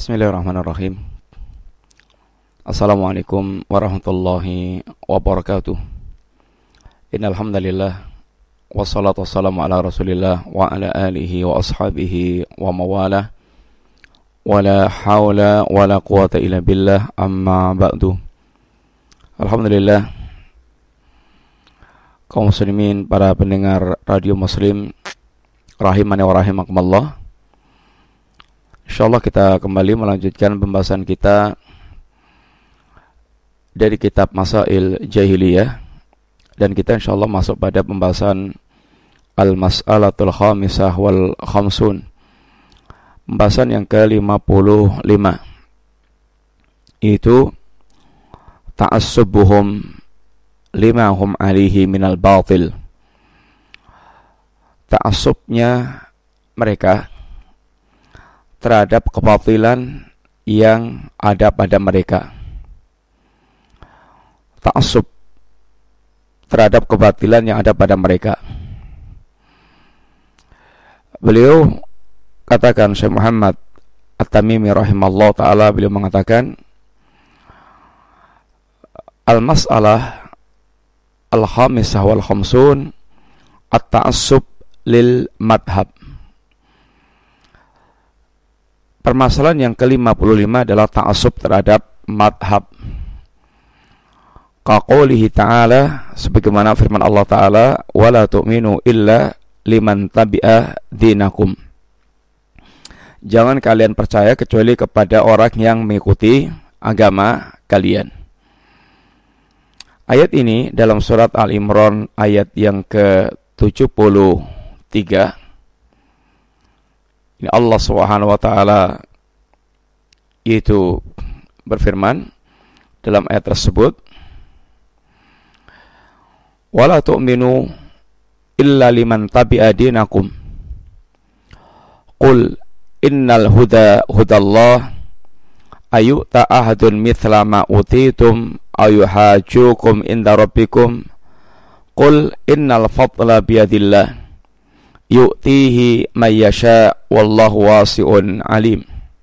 Bismillahirrahmanirrahim. Assalamualaikum warahmatullahi wabarakatuh. Innal hamdalillah wassalatu wassalamu ala Rasulillah wa ala alihi wa ashabihi wa mawalah. Wala haula wala quwata illa billah, amma ba'du. Alhamdulillah, kaum muslimin, para pendengar radio Muslim rahimani wa rahimakumullah. Insyaallah kita kembali melanjutkan pembahasan kita dari kitab Masail Jahiliyah, dan kita insyaallah masuk pada pembahasan Al-Mas'alatul Khamisah wal Khamsun, pembahasan yang ke-55, itu ta'assubuhum lima hum alihi minal batil. Ta'assubnya mereka terhadap kebatilan yang ada pada mereka. Ta'assub terhadap kebatilan yang ada pada mereka. Beliau katakan, Syekh Muhammad At-Tamimi rahimallahu ta'ala, beliau mengatakan, Al-mas'alah al-khamisah wal khamsun at-ta'assub lil madhab. Permasalahan yang ke-55 adalah ta'assub terhadap madhab. Kaqoulihi ta'ala, sebagaimana firman Allah ta'ala, wala tu'minu illa liman tabi'a dinakum. Jangan kalian percaya kecuali kepada orang yang mengikuti agama kalian. Ayat ini dalam surat Al-Imran ayat yang ke-73. Ini Allah Subhanahu wa taala itu berfirman dalam ayat tersebut, wala tu'minu illa liman tabi'a dinakum. Qul innal huda hudallah ayyuta ahadun mithla ma utitum ayuhajukum inda rabbikum. Qul innal fadla biyadillah yu'tihi may yasha wallahu wasi'un alim.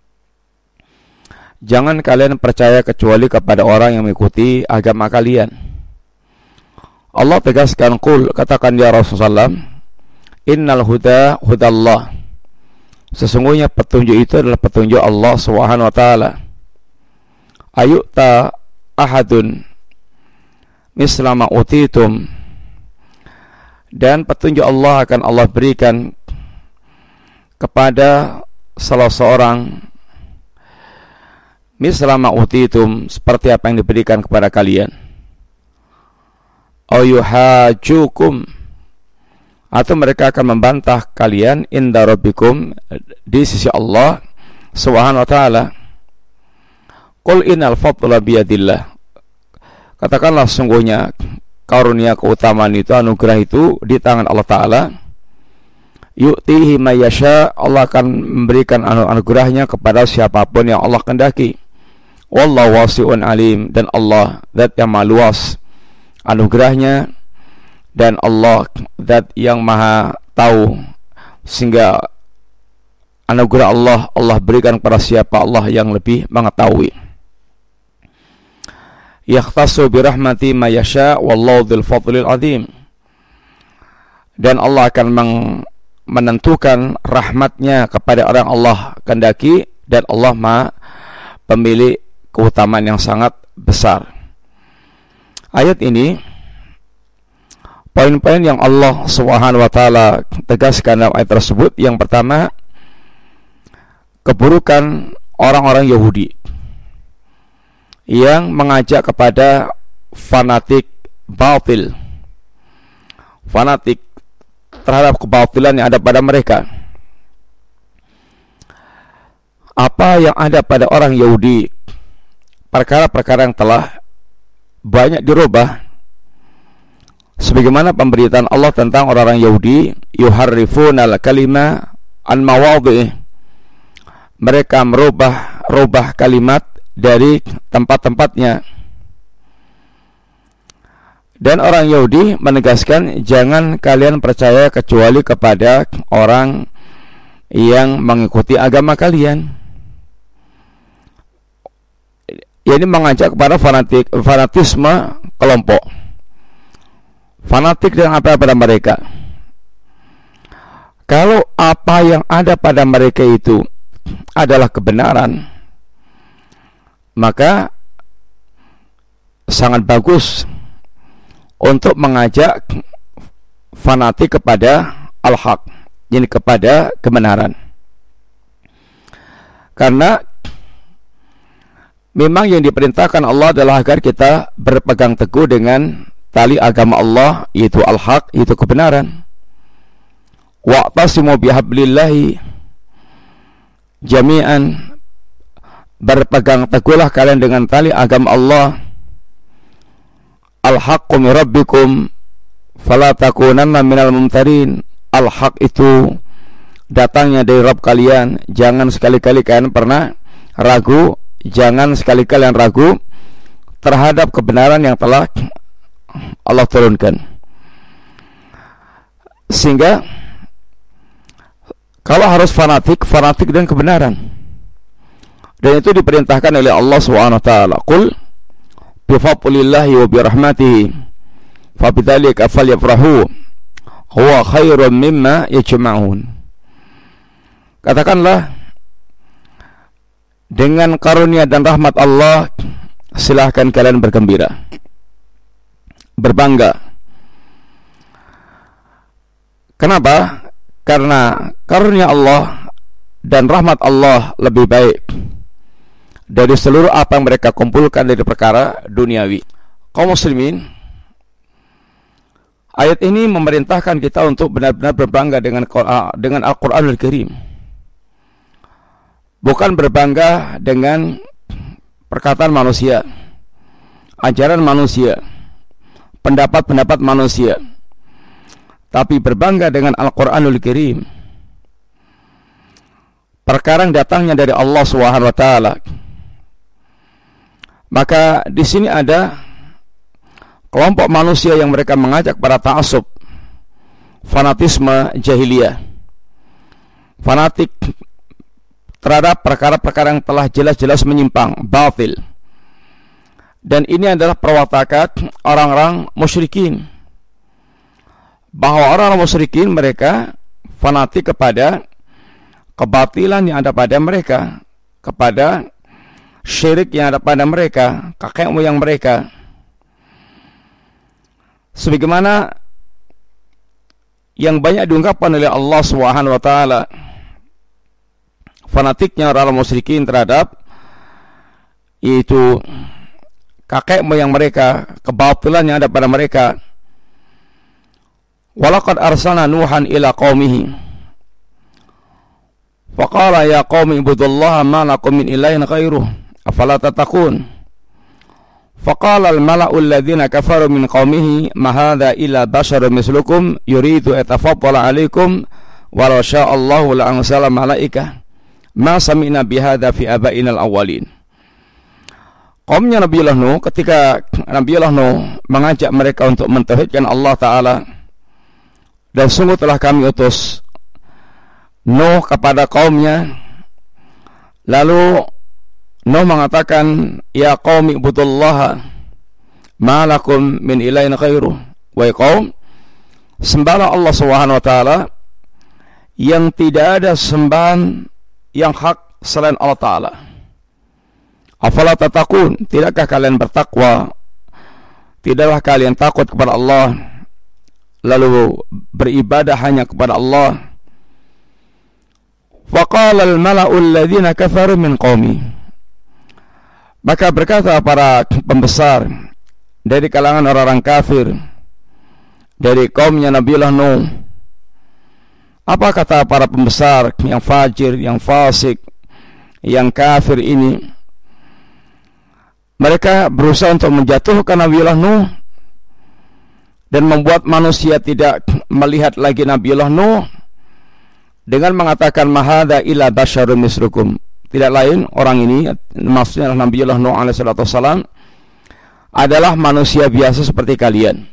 Jangan kalian percaya kecuali kepada orang yang mengikuti agama kalian. Allah tegaskan, qul, katakan ya Rasulullah, innal huda hudallah, sesungguhnya petunjuk itu adalah petunjuk Allah Subhanahu wa taala. Ayu'ta ahadun mislama utitum, dan petunjuk Allah akan Allah berikan kepada salah seorang mislama utitum, seperti apa yang diberikan kepada kalian. Ayuhajukum, atau mereka akan membantah kalian inda rabbikum, di sisi Allah Subhanahu wa taala. Qul innal fadla biyadillah, katakanlah sungguhnya karunia, keutamaan itu, anugerah itu di tangan Allah Ta'ala. Yu'tihi may yasha, Allah akan memberikan anugerahnya kepada siapapun yang Allah kehendaki. Wallahu wasi'un alim, dan Allah zat yang maha luas anugerahnya, dan Allah zat yang maha tahu, sehingga anugerah Allah berikan kepada siapa Allah yang lebih mengetahui. Yakhtassu birahmati ma yasha wallahu dzul fadlil azim, dan Allah akan menentukan rahmatnya kepada orang Allah kehendaki, dan Allah maha pemilik keutamaan yang sangat besar. Ayat ini, poin-poin yang Allah Subhanahu wa taala tegaskan dalam ayat tersebut, yang pertama, keburukan orang-orang Yahudi yang mengajak kepada fanatik batil, fanatik terhadap kebatilan yang ada pada mereka. Apa yang ada pada orang Yahudi, perkara-perkara yang telah banyak dirubah, sebagaimana pemberitaan Allah tentang orang-orang Yahudi, yuharrifunal kalima an mawadhi'i, mereka merubah kalimat dari tempat-tempatnya. Dan orang Yahudi menegaskan, jangan kalian percaya kecuali kepada orang yang mengikuti agama kalian. Dia ini mengajak kepada fanatisme kelompok, fanatik dengan apa pada mereka. Kalau apa yang ada pada mereka itu adalah kebenaran, maka sangat bagus untuk mengajak fanatik kepada al-haq, jadi kepada kebenaran. Karena memang yang diperintahkan Allah adalah agar kita berpegang teguh dengan tali agama Allah, yaitu al-haq, yaitu kebenaran. Wa'tasimu bihablillahi jami'an, berpegang teguhlah kalian dengan tali agama Allah. Al-haqqu min rabbikum fala takunanna minal mumtarin. Al-haq itu datangnya dari Rabb kalian, jangan sekali-kali kalian pernah ragu, jangan sekali-kali kalian ragu terhadap kebenaran yang telah Allah turunkan. Sehingga kalau harus fanatik dengan kebenaran. Dan itu diperintahkan oleh Allah SWT. Qul bifadlillahi wa birahmatihi fabidzalika falyafrahu huwa khairum mimma yajma'un. Katakanlah, dengan karunia dan rahmat Allah silahkan kalian bergembira, berbangga. Kenapa? Karena karunia Allah dan rahmat Allah lebih baik dari seluruh apa yang mereka kumpulkan dari perkara duniawi. Kaum muslimin, ayat ini memerintahkan kita untuk benar-benar berbangga dengan Al-Quranul Karim. Bukan berbangga dengan perkataan manusia, ajaran manusia, pendapat-pendapat manusia, tapi berbangga dengan Al-Quranul Karim, perkara yang datangnya dari Allah SWT. Maka di sini ada kelompok manusia yang mereka mengajak pada ta'assub, fanatisme jahiliyah, fanatik terhadap perkara-perkara yang telah jelas-jelas menyimpang, batil. Dan ini adalah perwatakan orang-orang musyrikin, bahwa orang-orang musyrikin mereka fanatik kepada kebatilan yang ada pada mereka, kepada syirik yang ada pada mereka, kakek moyang mereka. Sebagaimana yang banyak diungkapkan oleh Allah SWT, fanatiknya orang-orang musyrikin terhadap itu kakek moyang mereka, kebatilan yang ada pada mereka. Walaqad arsalna Nuhan ila qaumihi faqala ya qaumi ibudullaha ma lakum min ilahin ghairuh afala tattaqun. Faqala al-mala'u alladhina kafaru min qaumihi ma hadha illa basharun mislukum yuridu yatafaddala 'alaikum walau syaa Allahu la anzala malaikah ma sami'na bihadza fi abaina al-awwalin. Kaumnya Nabiullah Nuh, ketika Nabiullah Nuh mengajak mereka untuk mentauhidkan Allah Ta'ala, dan sungguh telah kami utus Nuh kepada kaumnya, lalu Nuh mengatakan, ya qaumi ibudullaha ma lakum min ilahin ghairuh. Wahai kaum, sembahlah Allah Subhanahu wa taala yang tidak ada sembahan yang hak selain Allah Ta'ala. Afala tattaqun, tidakkah kalian bertakwa? Tidaklah kalian takut kepada Allah lalu beribadah hanya kepada Allah? Faqala al-mala'u alladhina kafaru min qaumi, maka berkata para pembesar dari kalangan orang-orang kafir dari kaumnya Nabiullah Nuh. Apa kata para pembesar yang fajir, yang fasik, yang kafir ini? Mereka berusaha untuk menjatuhkan Nabiullah Nuh dan membuat manusia tidak melihat lagi Nabiullah Nuh dengan mengatakan mahadha illa basyarun mislukum. Tidak lain orang ini, maksudnya Nabiullah Nuh alaihissalam, adalah manusia biasa seperti kalian.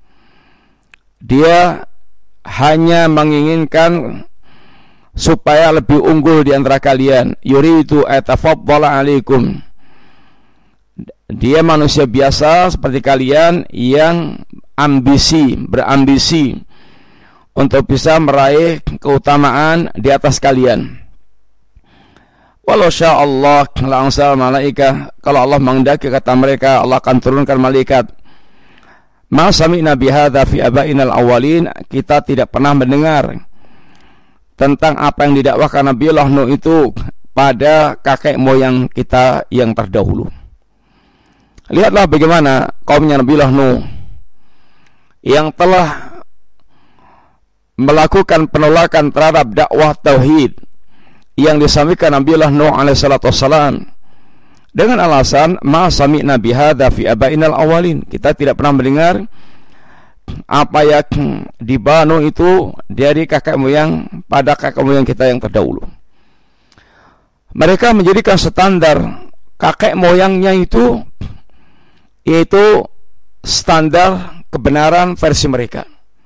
Dia hanya menginginkan supaya lebih unggul di antara kalian. Yuridu atafaddala alaikum. dia manusia biasa seperti kalian yang berambisi untuk bisa meraih keutamaan di atas kalian. Walau sya Allah langsal malaikah, kalau Allah menghendaki, kata mereka, Allah akan turunkan malaikat. Ma sami'na bihadza fi abainal awwalin, kita tidak pernah mendengar tentang apa yang didakwakan Nabiullah Nuh itu pada kakek moyang kita yang terdahulu. Lihatlah bagaimana kaumnya Nabiullah Nuh yang telah melakukan penolakan terhadap dakwah tauhid yang disampaikan Nabiullah Nuh alaihi salatu wassalam dengan alasan ma sami'na bihadza fi abainal awwalin, kita tidak pernah mendengar apa yang dibanu itu dari kakek moyang pada kakek moyang kita yang terdahulu. Mereka menjadikan standar kakek moyangnya itu yaitu standar kebenaran versi mereka.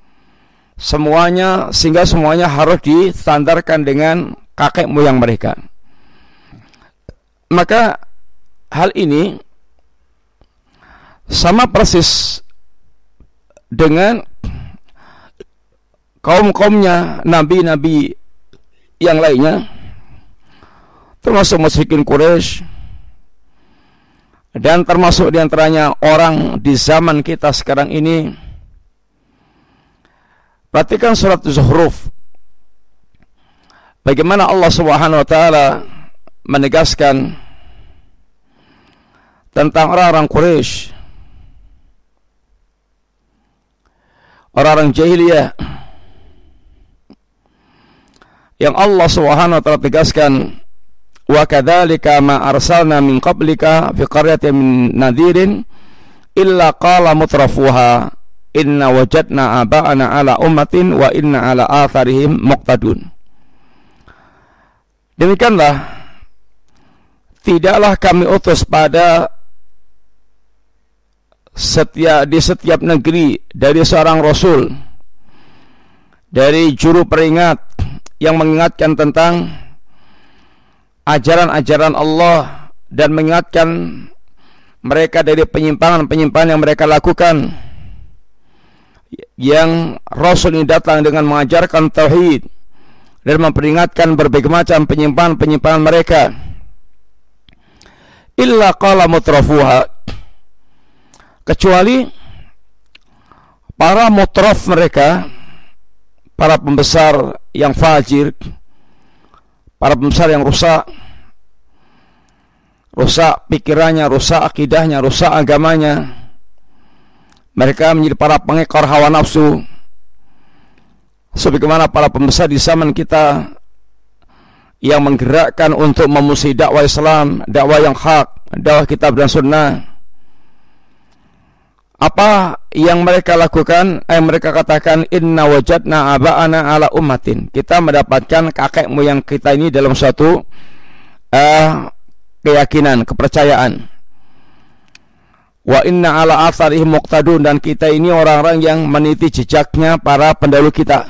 Sehingga semuanya harus distandarkan dengan kakek moyang mereka. Maka hal ini sama persis dengan kaum-kaumnya nabi-nabi yang lainnya, termasuk musyrikin Quraisy, dan termasuk diantaranya orang di zaman kita sekarang ini. Perhatikan surat Zuhruf, bagaimana Allah Subhanahu wa taala menegaskan tentang orang-orang Quraisy, orang-orang jahiliyah, yang Allah Subhanahu wa taala tegaskan, wa kadzalika ma arsalna min qablika fi qaryatin min nadhirin illa qala mutrafuha inna wajadna aba'ana ala ummatin wa inna ala atharihim muqtadun. Demikianlah tidaklah kami utus pada di setiap negeri dari seorang rasul, dari juru peringat yang mengingatkan tentang ajaran-ajaran Allah dan mengingatkan mereka dari penyimpangan-penyimpangan yang mereka lakukan. Yang rasul ini datang dengan mengajarkan tauhid dan memperingatkan berbagai macam penyimpangan-penyimpangan mereka. Illa qala mutrafuha, kecuali para mutraf mereka, para pembesar yang fajir, para pembesar yang rusak pikirannya, rusak akidahnya, rusak agamanya. Mereka menjadi para pengekor hawa nafsu, sebagaimana para pembesar di zaman kita yang menggerakkan untuk memusuhi dakwah Islam, dakwah yang hak, dakwah kitab dan sunnah. Apa yang mereka lakukan? Mereka katakan inna wajadna aba'ana ala ummatin, kita mendapatkan kakek moyang kita ini dalam suatu keyakinan, kepercayaan. Wa inna ala atharihim muqtadun, dan kita ini orang-orang yang meniti jejaknya para pendahulu kita.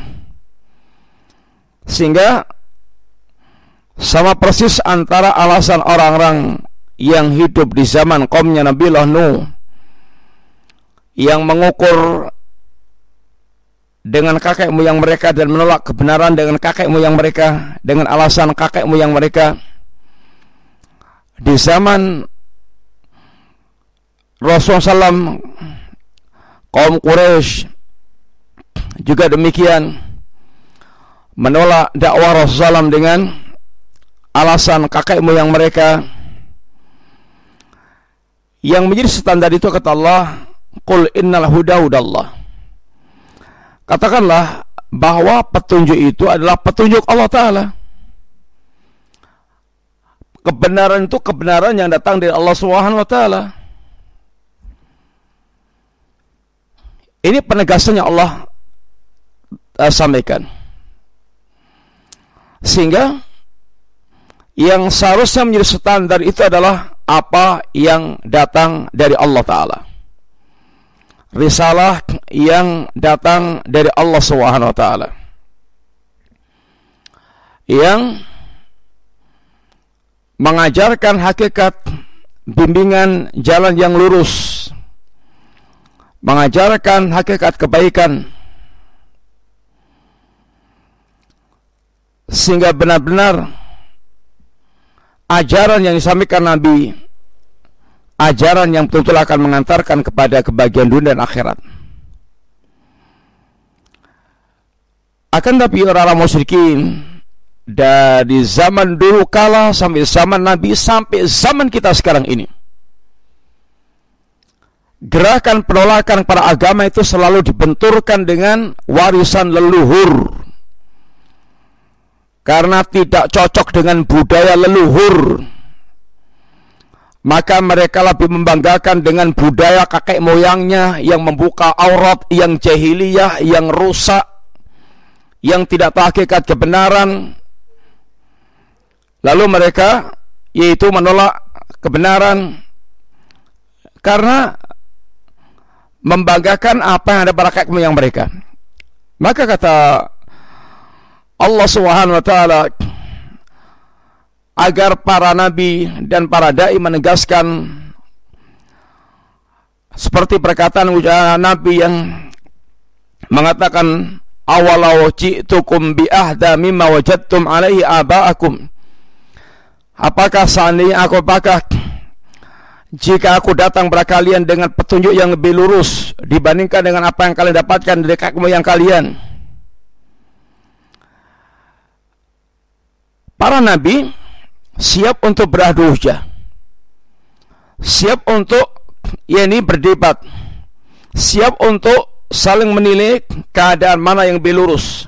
Sehingga sama persis antara alasan orang-orang yang hidup di zaman kaumnya Nabiullah Nuh yang mengukur dengan kakek moyang mereka dan menolak kebenaran dengan kakek moyang mereka, dengan alasan kakek moyang mereka. Di zaman Rasulullah SAW, kaum Quraisy juga demikian, menolak dakwah Rasulullah SAW dengan alasan kakek moyang mereka. Yang menjadi standar itu kata Allah, qul innal huda hudallah, katakanlah bahwa petunjuk itu adalah petunjuk Allah Ta'ala. Kebenaran itu kebenaran yang datang dari Allah Subhanahu wa taala. Ini penegasannya Allah sampaikan. Sehingga yang seharusnya menjadi standar itu adalah apa yang datang dari Allah Ta'ala, risalah yang datang dari Allah Subhanahu wa taala, yang mengajarkan hakikat bimbingan jalan yang lurus, mengajarkan hakikat kebaikan, sehingga benar-benar ajaran yang disampaikan Nabi, ajaran yang betul-betul akan mengantarkan kepada kebahagiaan dunia dan akhirat. Akan tapi orang-orang musyrikin dari zaman dulu kala sampai zaman Nabi sampai zaman kita sekarang ini, gerakan penolakan para agama itu selalu dibenturkan dengan warisan leluhur, karena tidak cocok dengan budaya leluhur. Maka mereka lebih membanggakan dengan budaya kakek moyangnya yang membuka aurat, yang jahiliyah, yang rusak, yang tidak tahu hakikat kebenaran. Lalu mereka yaitu menolak kebenaran karena membanggakan apa yang ada pada kakek moyang mereka. Maka kata Allah Subhanahu wa taala, agar para nabi dan para dai menegaskan seperti perkataan ucapan nabi yang mengatakan, awalau ji'tukum bi ahda mimma wajadtum alaihi aba'akum. Apakah seandainya jika aku datang kepada kalian dengan petunjuk yang lebih lurus dibandingkan dengan apa yang kalian dapatkan dari kakek moyang kalian. Para nabi siap untuk beradu hujah, siap untuk berdebat, siap untuk saling menilai keadaan mana yang lebih lurus.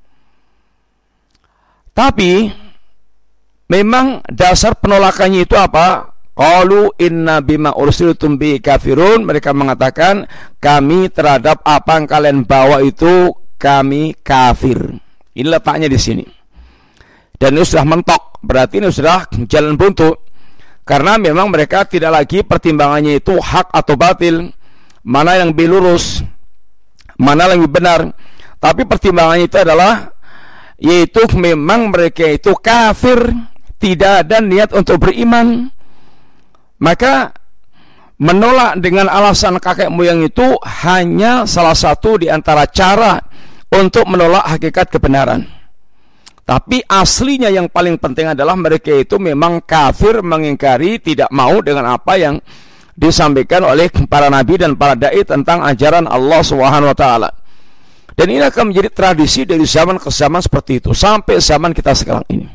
Tapi memang dasar penolakannya itu apa? Qalu inna bima ursiltum bi kafirun. Mereka mengatakan kami terhadap apa yang kalian bawa itu kami kafir. Ini letaknya di sini. Dan ini sudah mentok, berarti ini sudah jalan buntu. Karena memang mereka tidak lagi pertimbangannya itu hak atau batil, mana yang lebih lurus, mana yang lebih benar. Tapi pertimbangannya itu adalah yaitu memang mereka itu kafir, tidak ada niat untuk beriman. Maka menolak dengan alasan kakek moyang itu hanya salah satu di antara cara untuk menolak hakikat kebenaran. Tapi aslinya yang paling penting adalah mereka itu memang kafir, mengingkari, tidak mau dengan apa yang disampaikan oleh para nabi dan para dai tentang ajaran Allah Subhanahu wa taala. Dan ini akan menjadi tradisi dari zaman ke zaman seperti itu sampai zaman kita sekarang ini.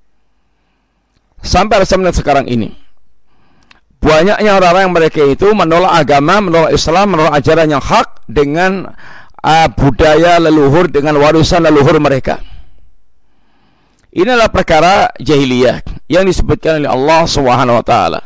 Sampai zaman sekarang ini, banyaknya orang-orang yang mereka itu menolak agama, menolak Islam, menolak ajaran yang hak dengan budaya leluhur, dengan warisan leluhur mereka. Ini adalah perkara jahiliyah yang disebutkan oleh Allah Subhanahu wa taala.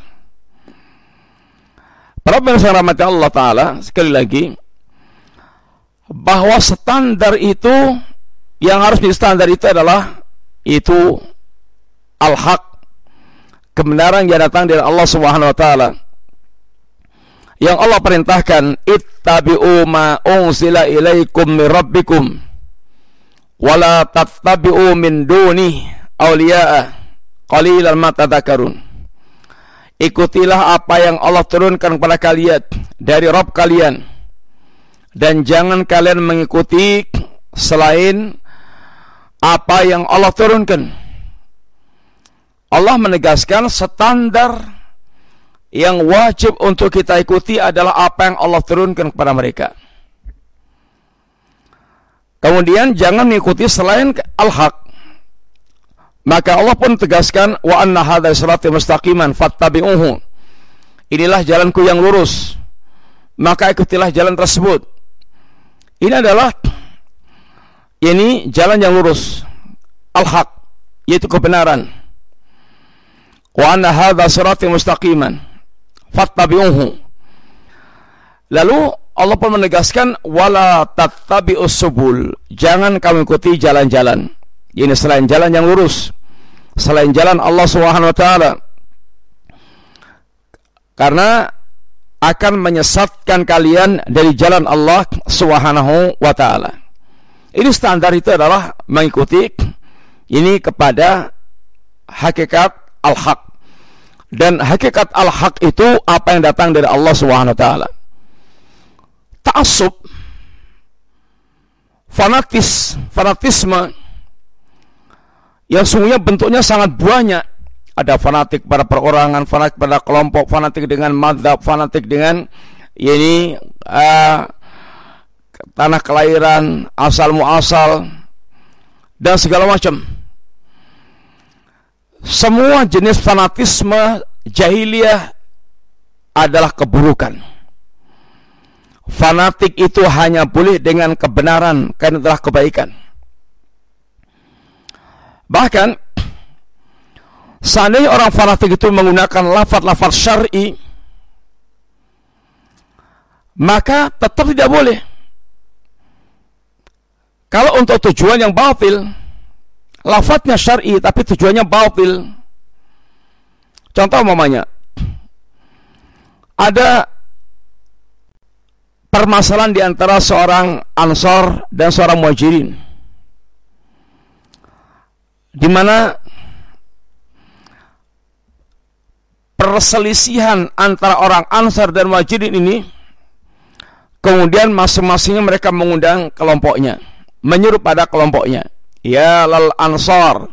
Para pemirsa rahmat Allah taala, sekali lagi bahwa standar itu yang harus menjadi standar itu adalah itu al-haq, kebenaran yang datang dari Allah Subhanahu wa taala. Yang Allah perintahkan, ittabi'u ma unzila ilaikum min rabbikum wala tattabi'u min duni awliya'a qalilan ma tadhakkarun. Ikutilah apa yang Allah turunkan kepada kalian dari Rabb kalian, dan jangan kalian mengikuti selain apa yang Allah turunkan. Allah menegaskan standar yang wajib untuk kita ikuti adalah apa yang Allah turunkan kepada mereka. Kemudian jangan mengikuti selain al-haq. Maka Allah pun tegaskan, wa anna hadza sirati mustaqiman fattabi'uhu. Inilah jalanku yang lurus, maka ikutilah jalan tersebut. Ini adalah jalan yang lurus, al-haq, yaitu kebenaran. Wa anna hadza sirati mustaqiman fattabi'uhu. Lalu Allah pun menegaskan, wala tattabi'us subul. Jangan kamu ikuti jalan-jalan. Ini selain jalan yang lurus, selain jalan Allah Subhanahu wa taala. Karena akan menyesatkan kalian dari jalan Allah Subhanahu wa taala. Ini standar itu adalah mengikuti ini kepada hakikat al-haq. Dan hakikat al-haq itu apa yang datang dari Allah Subhanahu wa taala. Ta'assub, fanatisme yang sungguhnya bentuknya sangat banyak. Ada fanatik pada perorangan, fanatik pada kelompok, fanatik dengan madzhab, fanatik dengan ini tanah kelahiran, asal muasal, dan segala macam. Semua jenis fanatisme jahiliyah adalah keburukan. Fanatik itu hanya boleh dengan kebenaran, karena adalah kebaikan. Bahkan seandainya orang fanatik itu menggunakan lafaz-lafaz syar'i, maka tetap tidak boleh. Kalau untuk tujuan yang batil, lafadznya syar'i tapi tujuannya batil. Contoh umpamanya, ada permasalahan di antara seorang Ansor dan seorang Muhajirin, di mana perselisihan antara orang Ansar dan Muhajirin ini, kemudian masing-masingnya mereka mengundang kelompoknya, menyeru pada kelompoknya, ya lal Ansar.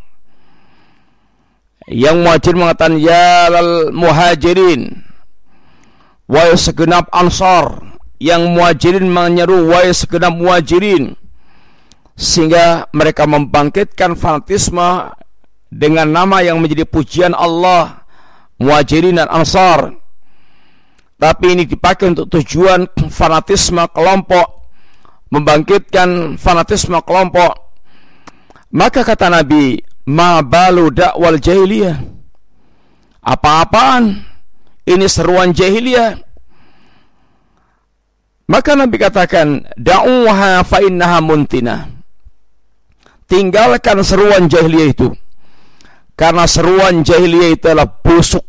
Yang Muhajirin mengatakan ya lal Muhajirin, wahai segenap Ansar. Yang Muhajirin menyeru wahai segenap Muhajirin, sehingga mereka membangkitkan fanatisme dengan nama yang menjadi pujian Allah, Muhajirin dan Ansar. Tapi ini dipakai untuk tujuan fanatisme kelompok, membangkitkan fanatisme kelompok. Maka kata Nabi, ma balu dakwal jahiliyah, apa-apaan ini seruan jahiliyah. Maka Nabi katakan, da'uha fa innaha muntina, tinggalkan seruan jahiliyah itu, karena seruan jahiliyah itu adalah busuk.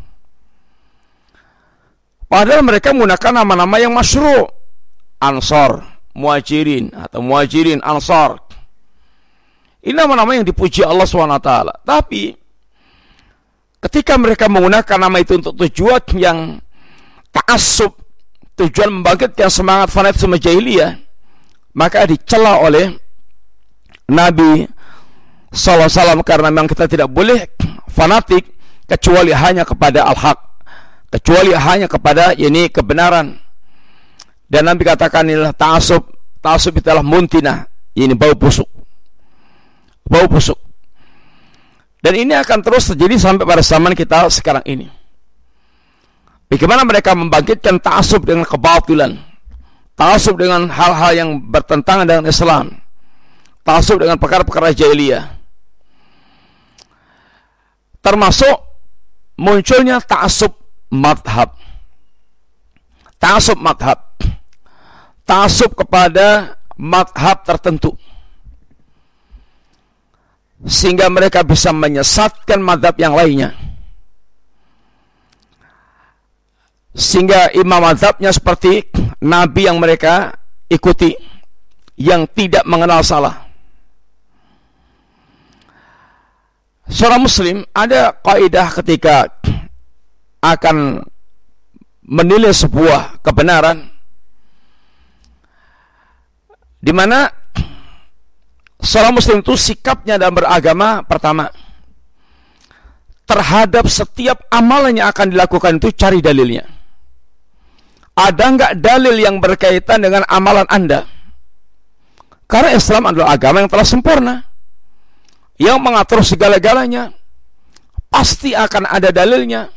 Padahal mereka menggunakan nama-nama yang masyru', Ansar, Muhajirin, atau Muhajirin, Ansar. Ini nama-nama yang dipuji Allah SWT. Tapi ketika mereka menggunakan nama itu untuk tujuan yang ta'assub, tujuan membangkitkan semangat fanatisme jahiliyah, maka dicela oleh Nabi SAW, karena memang kita tidak boleh fanatik kecuali hanya kepada al-haq, kecuali hanya kepada ini kebenaran. Dan Nabi katakan inilah ta'assub itu adalah muntinah, ini bau busuk. Dan ini akan terus terjadi sampai pada zaman kita sekarang ini. Bagaimana mereka membangkitkan ta'assub dengan kebatilan, ta'assub dengan hal-hal yang bertentangan dengan Islam, ta'assub dengan perkara-perkara jahiliyah. Termasuk munculnya ta'assub madhab. Ta'assub kepada madhab tertentu, sehingga mereka bisa menyesatkan madhab yang lainnya. Sehingga imam madhabnya seperti Nabi yang mereka ikuti, yang tidak mengenal salah. Seorang muslim ada kaidah ketika akan menilai sebuah kebenaran, di mana seorang muslim itu sikapnya dalam beragama, pertama, terhadap setiap amalan yang akan dilakukan itu cari dalilnya. Ada enggak dalil yang berkaitan dengan amalan Anda? Karena Islam adalah agama yang telah sempurna, yang mengatur segala-galanya. Pasti akan ada dalilnya.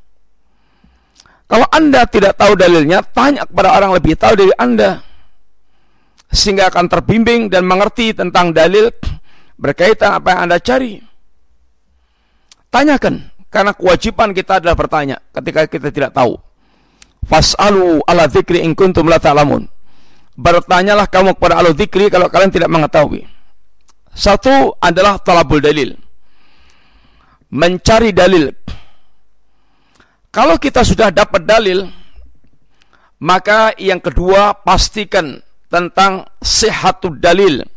Kalau Anda tidak tahu dalilnya, tanya kepada orang lebih tahu dari Anda, sehingga akan terbimbing dan mengerti tentang dalil berkaitan apa yang Anda cari. Tanyakan, karena kewajiban kita adalah bertanya ketika kita tidak tahu. Fas'alu ala dzikri in kuntum la ta'lamun. Bertanyalah kamu kepada ahli dzikri kalau kalian tidak mengetahui. Satu adalah talabul dalil, mencari dalil. Kalau kita sudah dapat dalil, maka yang kedua, pastikan tentang sihhatud dalil,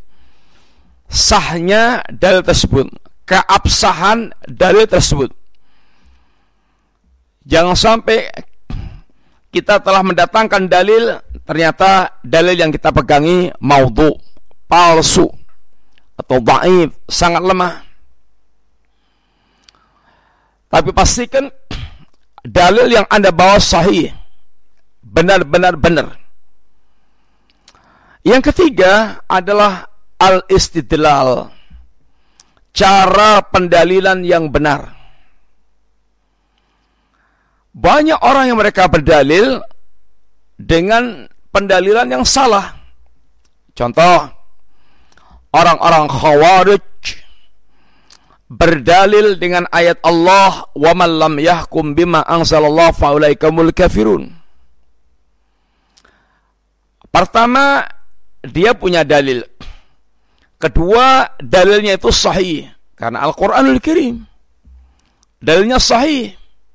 sahnya dalil tersebut, keabsahan dalil tersebut. Jangan sampai kita telah mendatangkan dalil, ternyata dalil yang kita pegangi maudhu, palsu, atau dhaif, sangat lemah. Tapi pastikan dalil yang Anda bawa sahih, benar-benar benar. Yang ketiga adalah al-istidlal, cara pendalilan yang benar. Banyak orang yang mereka berdalil dengan pendalilan yang salah. Contoh, orang-orang Khawarij berdalil dengan ayat Allah, wa man lam yahkum bima anzalallahu fa ulaikamul kafirun. Pertama, dia punya dalil. Kedua, dalilnya itu sahih karena Al-Qur'anul Karim. Dalilnya sahih.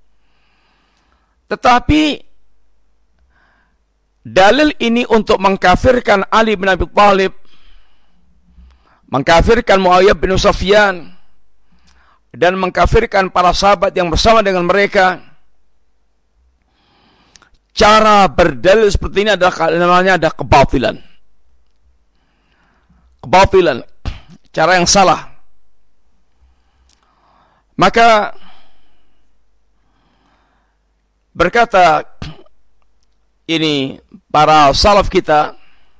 Tetapi dalil ini untuk mengkafirkan Ali bin Abi Thalib, mengkafirkan Muawiyah bin Sufyan, dan mengkafirkan para sahabat yang bersama dengan mereka. Cara berdalil seperti ini adalah namanya ada kebatilan. Kebatilan, cara yang salah. Maka berkata ini para salaf kita,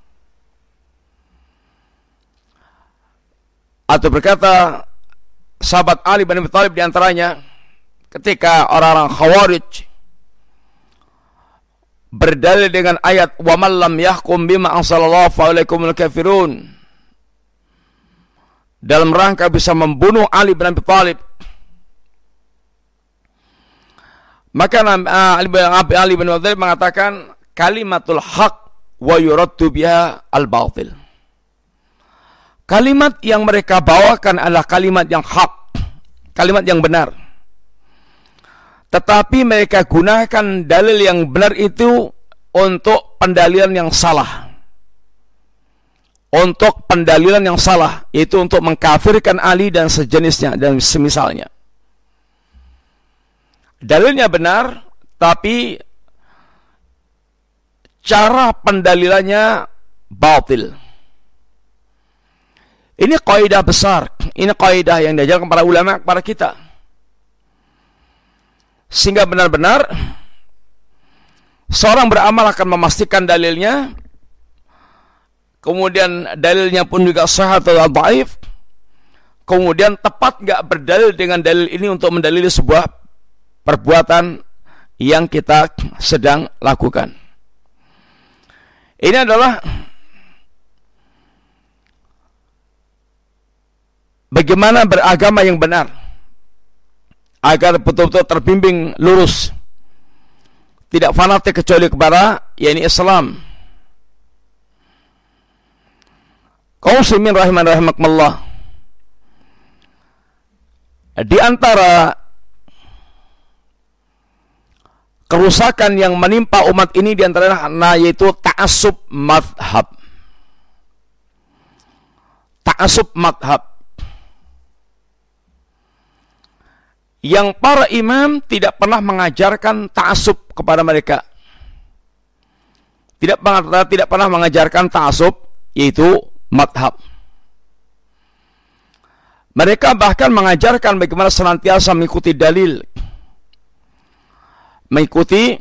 atau berkata sahabat Ali bin Abi Thalib diantaranya, ketika orang-orang Khawarij berdalil dengan ayat wa man lam yahkum bima anzalallahu fa ulaikumul kafirun dalam rangka bisa membunuh Ali bin Abi Thalib, maka Ali bin Abi Thalib mengatakan kalimatul haq wa yuraddu biha al-batil. Kalimat yang mereka bawakan adalah kalimat yang hak, kalimat yang benar. Tetapi mereka gunakan dalil yang benar itu untuk pendalilan yang salah. Untuk pendalilan yang salah, yaitu untuk mengkafirkan Ali dan sejenisnya dan semisalnya. Dalilnya benar, tapi cara pendalilannya batil. Ini kaidah besar, ini kaidah yang diajarkan para ulama kepada kita. Sehingga benar-benar seorang beramal akan memastikan dalilnya, kemudian dalilnya pun juga sahih atau dhaif, kemudian tepat enggak berdalil dengan dalil ini untuk mendalili sebuah perbuatan yang kita sedang lakukan. Ini adalah bagaimana beragama yang benar, agar betul-betul terbimbing lurus, tidak fanatik kecuali kepada yakni Islam. Kaum muslimin rahimakumullah, di antara kerusakan yang menimpa umat ini di antaranya yaitu ta'assub madhab. Ta'assub madhab. Yang para imam tidak pernah mengajarkan ta'assub kepada mereka. Tidak pernah mengajarkan ta'assub, yaitu madhab. Mereka bahkan mengajarkan bagaimana senantiasa mengikuti dalil, mengikuti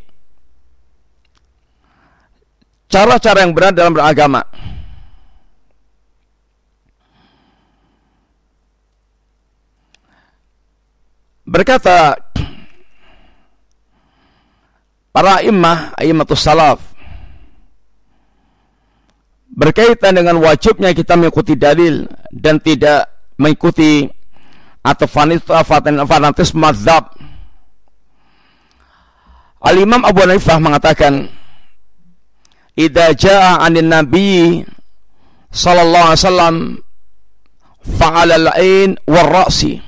cara-cara yang benar dalam beragama. Berkata para immatus salaf berkaitan dengan wajibnya kita mengikuti dalil dan tidak mengikuti atau fanatisme mazhab. Al-Imam Abu Hanifah mengatakan, idza jaa 'anin nabi sallallahu alaihi wasallam fa'ala al-ain war-ra'si.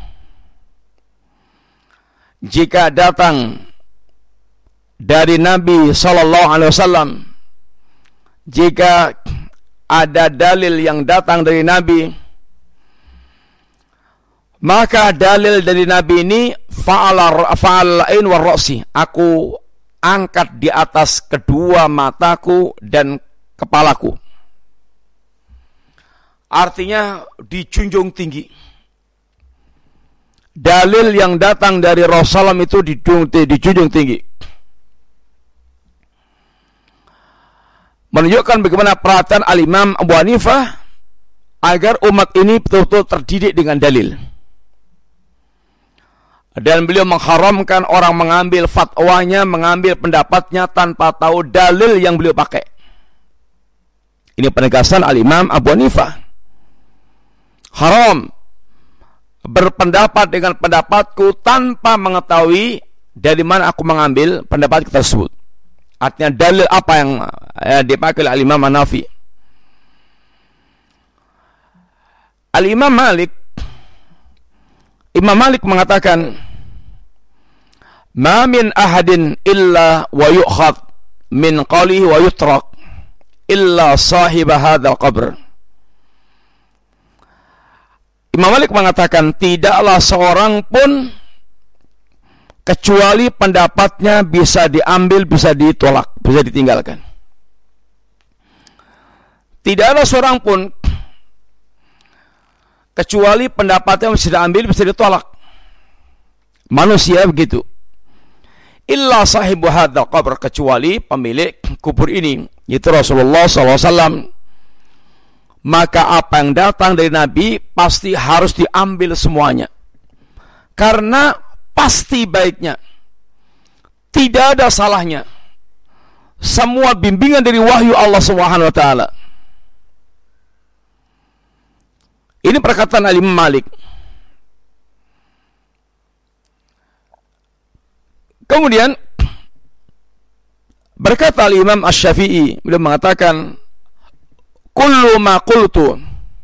Jika datang dari Nabi sallallahu alaihi wasallam, jika ada dalil yang datang dari Nabi, Maka dalil dari Nabi ini fa'alain warrosi, aku angkat di atas kedua mataku dan kepalaku. Artinya dijunjung tinggi. Dalil yang datang dari Rasulullah itu dijunjung tinggi. Menunjukkan bagaimana perhatian Al-Imam Abu Hanifah agar umat ini betul-betul terdidik dengan dalil. Dan beliau mengharamkan orang mengambil fatwanya, mengambil pendapatnya tanpa tahu dalil yang beliau pakai. Ini penegasan Al-Imam Abu Hanifah. Haram berpendapat dengan pendapatku tanpa mengetahui dari mana aku mengambil pendapat tersebut. Artinya dalil apa yang dipakai oleh Al-Imam Hanafi. Al-Imam Malik, Imam Malik mengatakan, "Ma min ahadin illa wa yu'khad min qawlihi wa yutrak illa sahib hadzal qabr." Imam Malik mengatakan, tidaklah seorang pun kecuali pendapatnya bisa diambil, bisa ditolak, bisa ditinggalkan. Tidak ada seorang pun kecuali pendapatnya bisa diambil, bisa ditolak. Manusia begitu. Illa sahibu hadzal qabr, kecuali pemilik kubur ini, yaitu Rasulullah SAW. Maka apa yang datang dari Nabi pasti harus diambil semuanya, karena pasti baiknya, tidak ada salahnya. Semua bimbingan dari wahyu Allah Subhanahu wa taala. Ini perkataan Imam Malik. Kemudian berkata Imam Asy-Syafi'i, beliau mengatakan, kullu ma qultu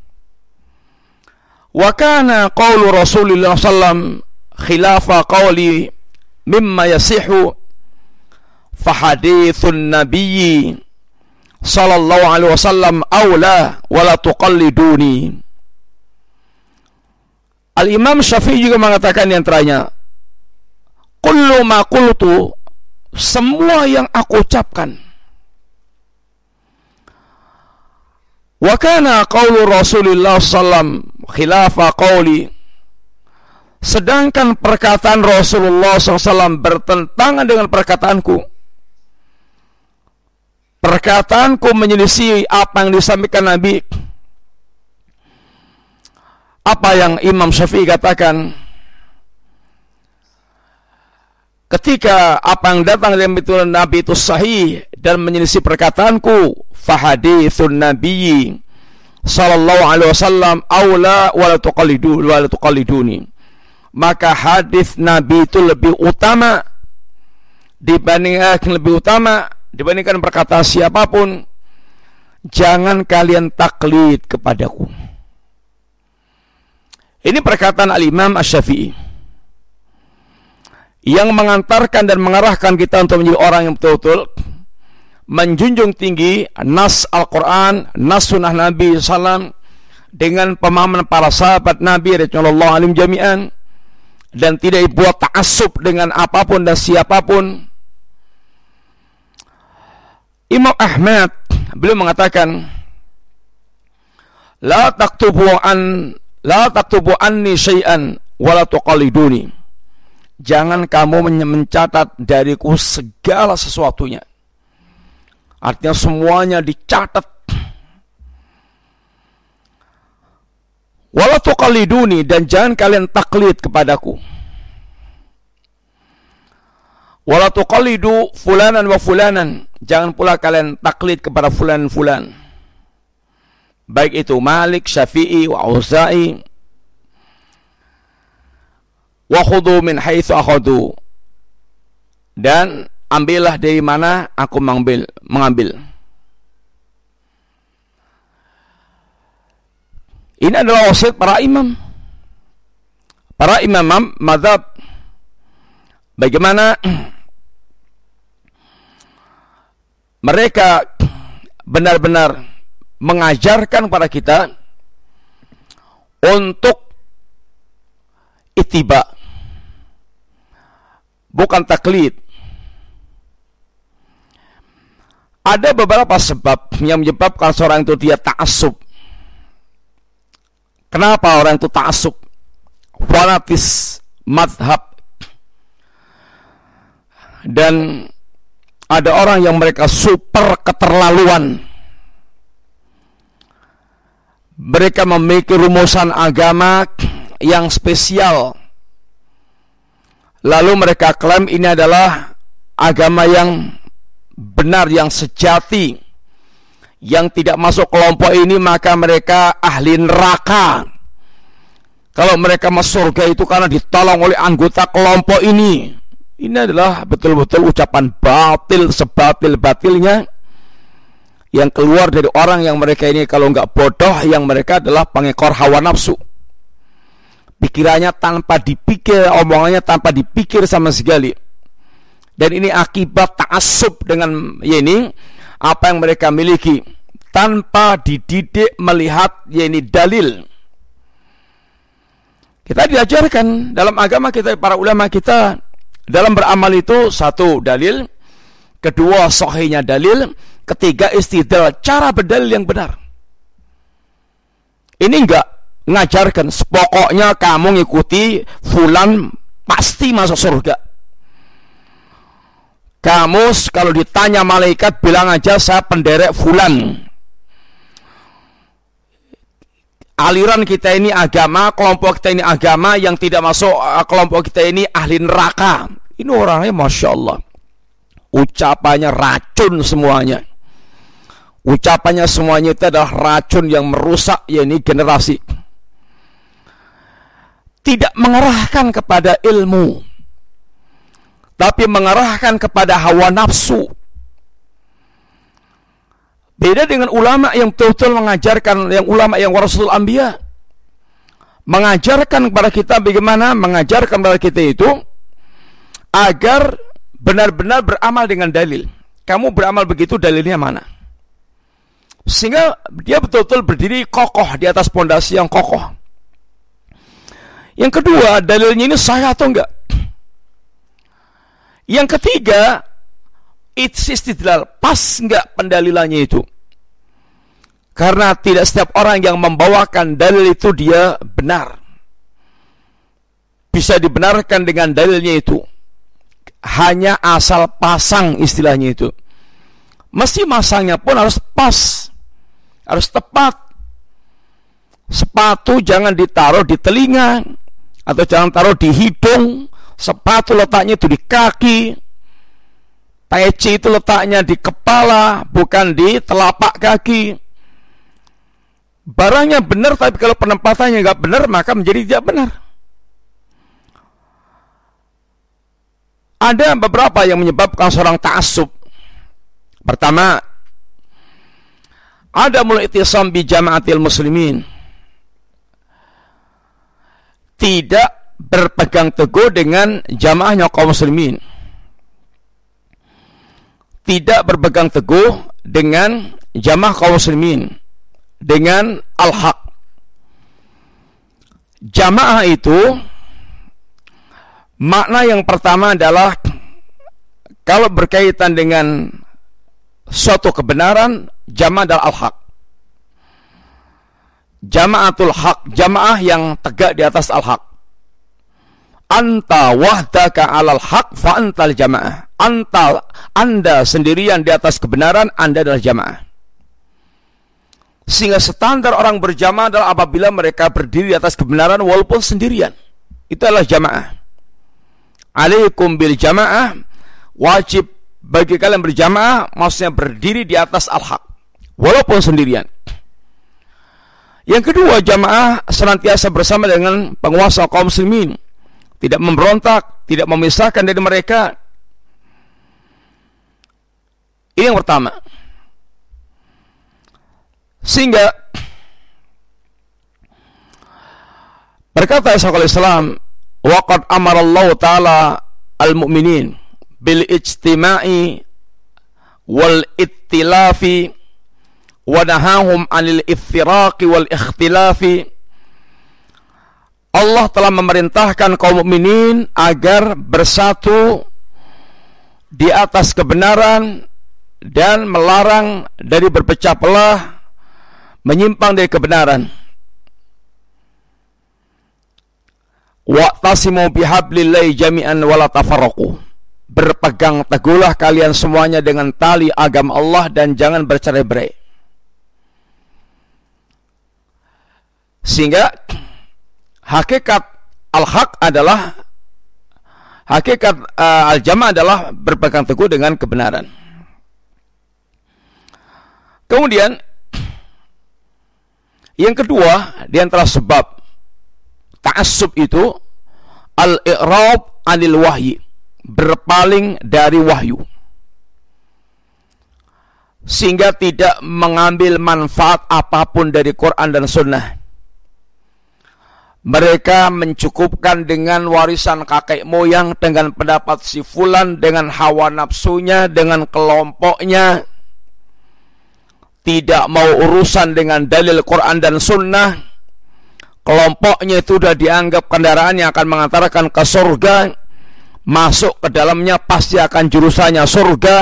wa kana qawlu Rasulullah sallam khilafa qawli mimma yasihu fa hadithun nabiyyi sallallahu alaihi wasallam aula wa la tuqalliduni. Al-Imam Syafi'i juga mengatakan yang terakhirnya, kullu ma qultu, semua yang aku ucapkan, wa kana qawlu Rasulullah sallam khilafa qawli, sedangkan perkataan Rasulullah SAW bertentangan dengan perkataanku. Perkataanku menyelisih apa yang disampaikan Nabi. Apa yang Imam Syafi'i katakan, ketika apa yang datang dari Nabi itu sahih dan menyelisih perkataanku, fahadithun nabiyyi sallallahu alaihi wasallam aula wa la tuqalliduni, maka hadis Nabi itu lebih utama dibandingkan perkataan siapapun. Jangan kalian taklid kepadaku. Ini perkataan Al-Imam Asy-Syafi'i yang mengantarkan dan mengarahkan kita untuk menjadi orang yang betul-betul menjunjung tinggi nas Al-Quran, nas sunnah Nabi SAW dengan pemahaman para sahabat Nabi radhiyallahu anhum jami'an, dan tidak dibuat ta'assub dengan apapun dan siapapun. Imam Ahmad beliau mengatakan, la taktubu anni syai'an wa la tuqalliduni, jangan kamu mencatat dariku segala sesuatunya. Artinya semuanya dicatat. Wala tuqalliduni, dan jangan kalian taklid kepadaku. Wala tuqallidu fulanan wa fulanan, jangan pula kalian taklid kepada fulan. Baik itu Malik, Syafi'i, wa Auza'i. Wa khudhu min haitsu akhadhu, dan ambillah dari mana aku mengambil. Ini adalah wasiat para imam mazhab, bagaimana mereka benar-benar mengajarkan pada kita untuk ittiba, bukan taklid. Ada beberapa sebab yang menyebabkan seorang itu dia ta'assub. Kenapa orang itu ta'assub? Fanatis madhab. Dan ada orang yang mereka super keterlaluan. Mereka memiliki rumusan agama yang spesial. Lalu mereka klaim ini adalah agama yang benar, yang sejati. Yang tidak masuk kelompok ini maka mereka ahli neraka. Kalau mereka masuk surga itu karena ditolong oleh anggota kelompok ini. Ini adalah betul-betul ucapan batil sebatil-batilnya yang keluar dari orang yang mereka ini kalau enggak bodoh, yang mereka adalah pengekor hawa nafsu. Pikirannya tanpa dipikir, omongannya tanpa dipikir sama sekali. Dan ini akibat ta'assub dengan ini apa yang mereka miliki tanpa dididik melihat dalil. Kita diajarkan dalam agama kita, para ulama kita, dalam beramal itu satu dalil, kedua sahihnya dalil, ketiga istidlal, cara berdalil yang benar. Ini enggak ngajarkan pokoknya kamu ngikuti fulan pasti masuk surga. Kamu kalau ditanya malaikat bilang aja saya penderek fulan. Aliran kita ini agama, kelompok kita ini agama, yang tidak masuk kelompok kita ini ahli neraka. Ini orangnya Masya Allah, ucapannya racun semuanya. Ucapannya semuanya itu adalah racun yang merusak generasi. Tidak mengarahkan kepada ilmu, tapi mengarahkan kepada hawa nafsu. Beda dengan ulama yang betul-betul mengajarkan, yang ulama yang warasatul anbiya, mengajarkan kepada kita bagaimana mengajarkan kepada kita itu agar benar-benar beramal dengan dalil. Kamu beramal begitu, dalilnya mana? Sehingga dia betul-betul berdiri kokoh di atas pondasi yang kokoh. Yang kedua, dalilnya ini sah atau enggak? Yang ketiga, istidlal, pas enggak pendalilannya itu? Karena tidak setiap orang yang membawakan dalil itu dia benar. Bisa dibenarkan dengan dalilnya itu. Hanya asal pasang istilahnya itu. Mesti masangnya pun harus pas, harus tepat. Sepatu jangan ditaruh di telinga, atau jangan taruh di hidung. Sepatu letaknya itu di kaki. Peci itu letaknya di kepala, bukan di telapak kaki. Barangnya benar, tapi kalau penempatannya nggak benar, maka menjadi tidak benar. Ada beberapa yang menyebabkan seorang ta'assub. Pertama, ada mulai i'tisam bi jama'atil muslimin. Tidak berpegang teguh dengan jamaahnya kaum muslimin. Tidak berpegang teguh dengan jamaah kaum muslimin, dengan al-haq. Jamaah itu makna yang pertama adalah kalau berkaitan dengan suatu kebenaran, jamaah adalah al-haq. Jamaatul haq, jamaah yang tegak di atas al-haq. Anta wahdaka alal haq fa antal jamaah. Anda sendirian di atas kebenaran, Anda adalah jamaah. Sehingga standar orang berjamaah adalah apabila mereka berdiri di atas kebenaran walaupun sendirian. Itu adalah jamaah. Alaikum bil jamaah, wajib bagi kalian berjamaah, maksudnya berdiri di atas al-haq walaupun sendirian. Yang kedua, jamaah senantiasa bersama dengan penguasa kaum muslimin, tidak memberontak, tidak memisahkan dari mereka. Ini yang pertama. Sehingga berkata Syekhul Islam, waqad amarallahu ta'ala al-mu'minin bil ijtima'i wal ittilafi wa nahahum 'anil iftiraqi wal ikhtilafi. Allah telah memerintahkan kaum mukminin agar bersatu di atas kebenaran dan melarang dari berpecah belah, menyimpang dari kebenaran. Wa'tasimu bihablillahi jami'an wala tafarraqu. Berpegang teguhlah kalian semuanya dengan tali agama Allah dan jangan bercerai-berai. Sehingga hakikat al-haq adalah, hakikat al-jama' adalah berpegang teguh dengan kebenaran. Kemudian yang kedua di antara sebab ta'assub itu al-i'rab 'anil wahyi, berpaling dari wahyu, sehingga tidak mengambil manfaat apapun dari Quran dan Sunnah. Mereka mencukupkan dengan warisan kakek moyang, dengan pendapat si fulan, dengan hawa nafsunya, dengan kelompoknya. Tidak mau urusan dengan dalil Quran dan Sunnah. Kelompoknya itu sudah dianggap kendaraan yang akan mengantarkan ke surga. Masuk ke dalamnya pasti akan jurusannya surga.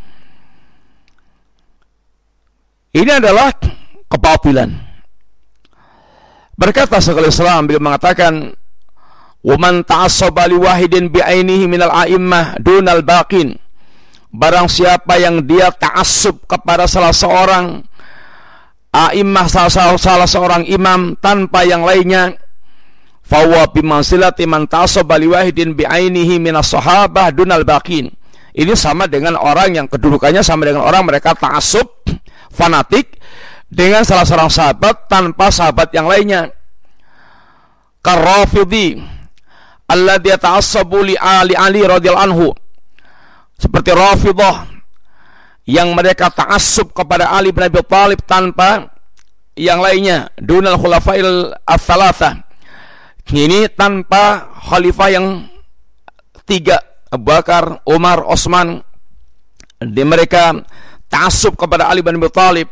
Ini adalah kebatilan. Berkata Syekhul Islam, beliau mengatakan, "Waman ta'assaba li wahidin bi'ainihi minal a'immah dunal baqin." Barang siapa yang dia ta'assub kepada salah seorang a'immah, salah seorang imam tanpa yang lainnya, fahuwa bimanzilati man ta'assaba li wahidin bi'ainihi minas sahabah dunal baqin. Ini sama dengan orang yang kedudukannya sama dengan orang mereka ta'assub fanatik dengan salah seorang sahabat tanpa sahabat yang lainnya. Karrafidhi alladhi ta'assabu li Ali radhiyallahu anhu. Seperti Rafidah yang mereka ta'assub kepada Ali bin Abi Thalib tanpa yang lainnya, dunal khulafail ats-tsalatsah. Ini tanpa khalifah yang tiga, Abu Bakar, Umar, Utsman. Mereka ta'assub kepada Ali bin Abi Thalib.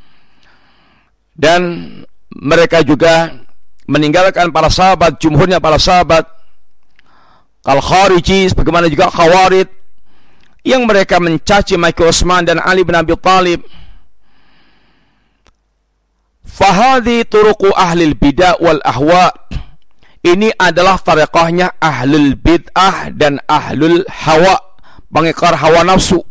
Dan mereka juga meninggalkan para sahabat, jumhurnya para sahabat. Kal Khariji, bagaimana juga Khawarid yang mereka mencaci maki Utsman dan Ali bin Abi Thalib. Fahadhi turuqu ahlil bid'ah wal ahwa. Ini adalah tariqahnya ahlul bid'ah dan ahlul hawa, pengikar hawa nafsu.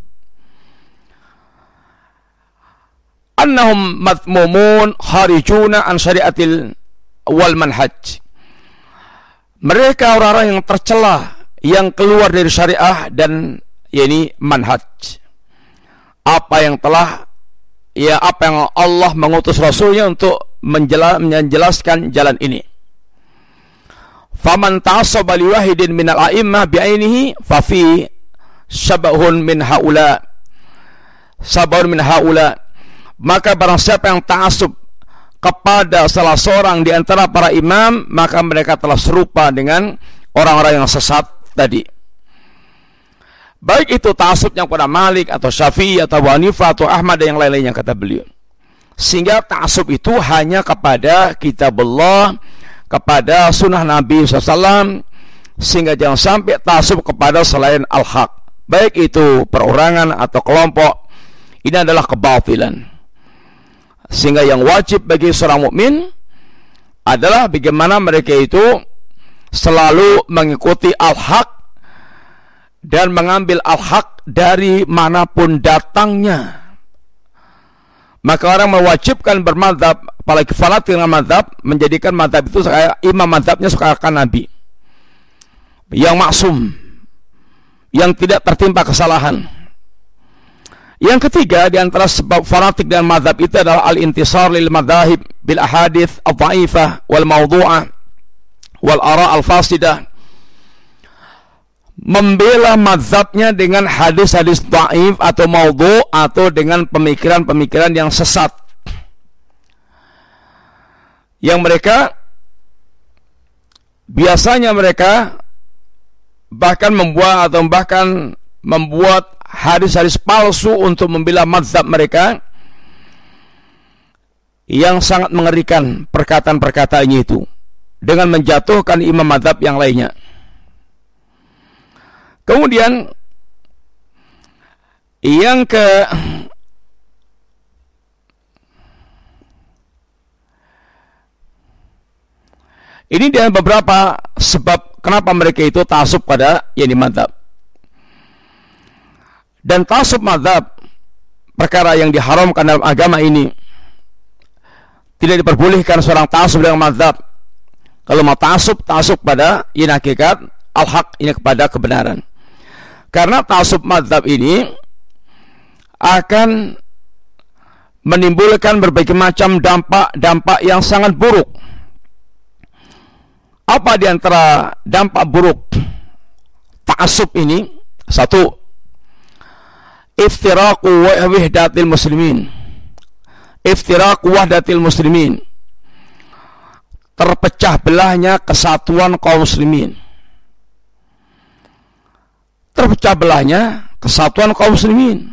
Annahum madhmumun kharijuna an syariatil wal manhaj. Mereka orang-orang yang tercela, yang keluar dari syariah dan yakni manhaj. Apa yang Allah mengutus Rasulnya untuk menjelaskan jalan ini. Faman ta'assaba li wahidin minal a'immah bi'ainihi fa fi sabahun min haula. Maka barang siapa yang ta'assub kepada salah seorang di antara para imam, maka mereka telah serupa dengan orang-orang yang sesat tadi. Baik itu ta'assubnya kepada Malik atau Syafi'i atau Abu Hanifah atau Ahmad dan yang lain-lainnya, kata beliau. Sehingga ta'assub itu hanya kepada kitabullah, kepada sunnah Nabi SAW, sehingga jangan sampai ta'assub kepada selain al-haq, baik itu perorangan atau kelompok. Ini adalah kebatilan. Sehingga yang wajib bagi seorang mukmin adalah bagaimana mereka itu selalu mengikuti al-haq dan mengambil al-haq dari manapun datangnya. Maka orang mewajibkan bermadhab, apalagi fanatik dengan madhab, menjadikan madhab itu kayak imam madhabnya seakan Nabi yang maksum, yang tidak tertimpa kesalahan. Yang ketiga di antara sebab fanatik dan madhab itu adalah al-intisar lil madhahib bil ahadits ad-dha'ifah wal mawdu'ah wal ara' al-fasidah. Membela mazhabnya dengan hadis-hadis dhaif atau maudhu' atau dengan pemikiran-pemikiran yang sesat, yang mereka biasanya mereka bahkan membuat hadis-hadis palsu untuk membela mazhab mereka, yang sangat mengerikan perkataan-perkataannya itu. dengan menjatuhkan imam mazhab yang lainnya. Kemudian yang ini dia beberapa sebab kenapa mereka itu ta'assub pada yakni mazhab. Dan ta'assub mazhab, perkara yang diharamkan dalam agama ini. Tidak diperbolehkan seorang ta'assub dengan mazhab. Kalau mau ta'assub pada ini hakikat al-haq, ini kepada kebenaran. Karena ta'assub mazhab ini akan menimbulkan berbagai macam dampak yang sangat buruk. Apa di antara dampak buruk ta'assub ini? Satu, iftiraqu wahdatil muslimin. Iftiraqu wahdatil muslimin, terpecah belahnya kesatuan kaum muslimin. Terpecah belahnya kesatuan kaum muslimin.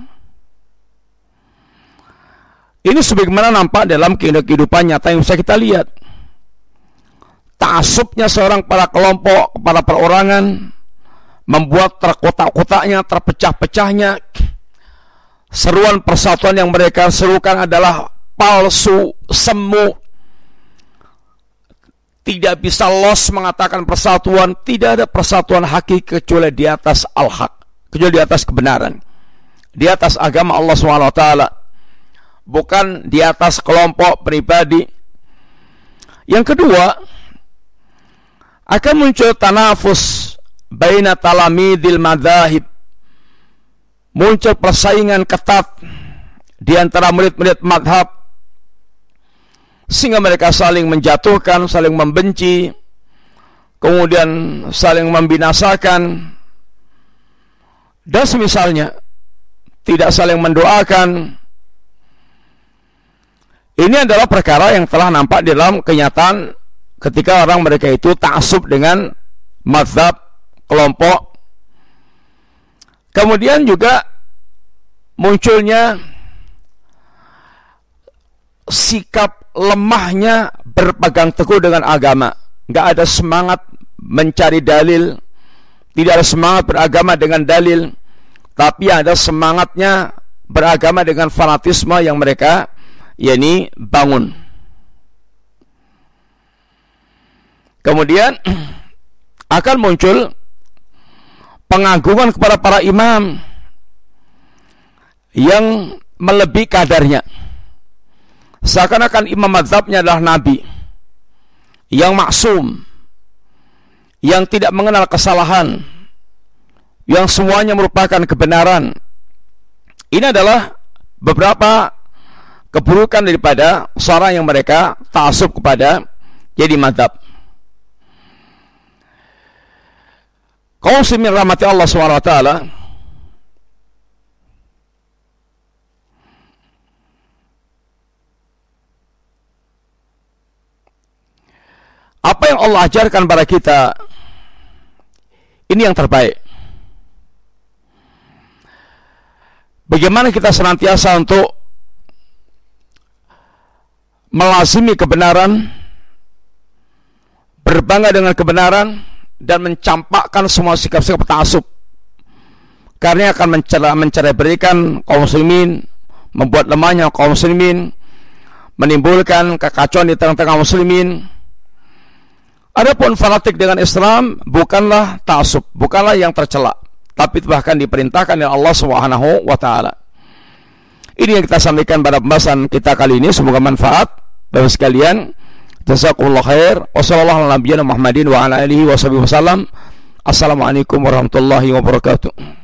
Ini sebagaimana nampak dalam kehidupan nyata yang bisa kita lihat. Ta'assubnya seorang pada kelompok, kepada perorangan, membuat terkotak-kotaknya, terpecah-pecahnya. Seruan persatuan yang mereka serukan adalah palsu, semu. Tidak bisa los mengatakan persatuan. Tidak ada persatuan hakiki kecuali di atas al-haq, kecuali di atas kebenaran, di atas agama Allah SWT, bukan di atas kelompok pribadi. Yang kedua, akan muncul tanafus baina talamidil madzahib, muncul persaingan ketat di antara murid-murid madhab, sehingga mereka saling menjatuhkan, saling membenci, kemudian saling membinasakan, dan semisalnya, tidak saling mendoakan. Ini adalah perkara yang telah nampak di dalam kenyataan ketika orang mereka itu ta'assub dengan mazhab kelompok. Kemudian juga munculnya sikap lemahnya berpegang teguh dengan agama. Nggak ada semangat mencari dalil, tidak ada semangat beragama dengan dalil, tapi ada semangatnya beragama dengan fanatisme yang mereka yakni bangun. Kemudian akan muncul pengagungan kepada para imam yang melebihi kadarnya. Seakan-akan imam mazhabnya adalah nabi yang maksum, yang tidak mengenal kesalahan, yang semuanya merupakan kebenaran. Ini adalah beberapa keburukan daripada seorang yang mereka ta'assub kepada jadi mazhab. Kaum muslimin rahmati Allah SWT, apa yang Allah ajarkan pada kita ini yang terbaik. Bagaimana kita senantiasa untuk melazimi kebenaran, berbangga dengan kebenaran, dan mencampakkan semua sikap-sikap ta'assub, karena akan mencerai berikan kaum muslimin, membuat lemahnya kaum muslimin, menimbulkan kekacauan di tengah-tengah muslimin. Adapun fanatik dengan Islam bukanlah ta'assub, bukanlah yang tercela, tapi bahkan diperintahkan oleh Allah Subhanahu wa taala. Ini yang kita sampaikan pada pembahasan kita kali ini, semoga manfaat bagi sekalian. Jazakumullah khair. Wassalamualaikum warahmatullahi wabarakatuh. Assalamualaikum warahmatullahi wabarakatuh.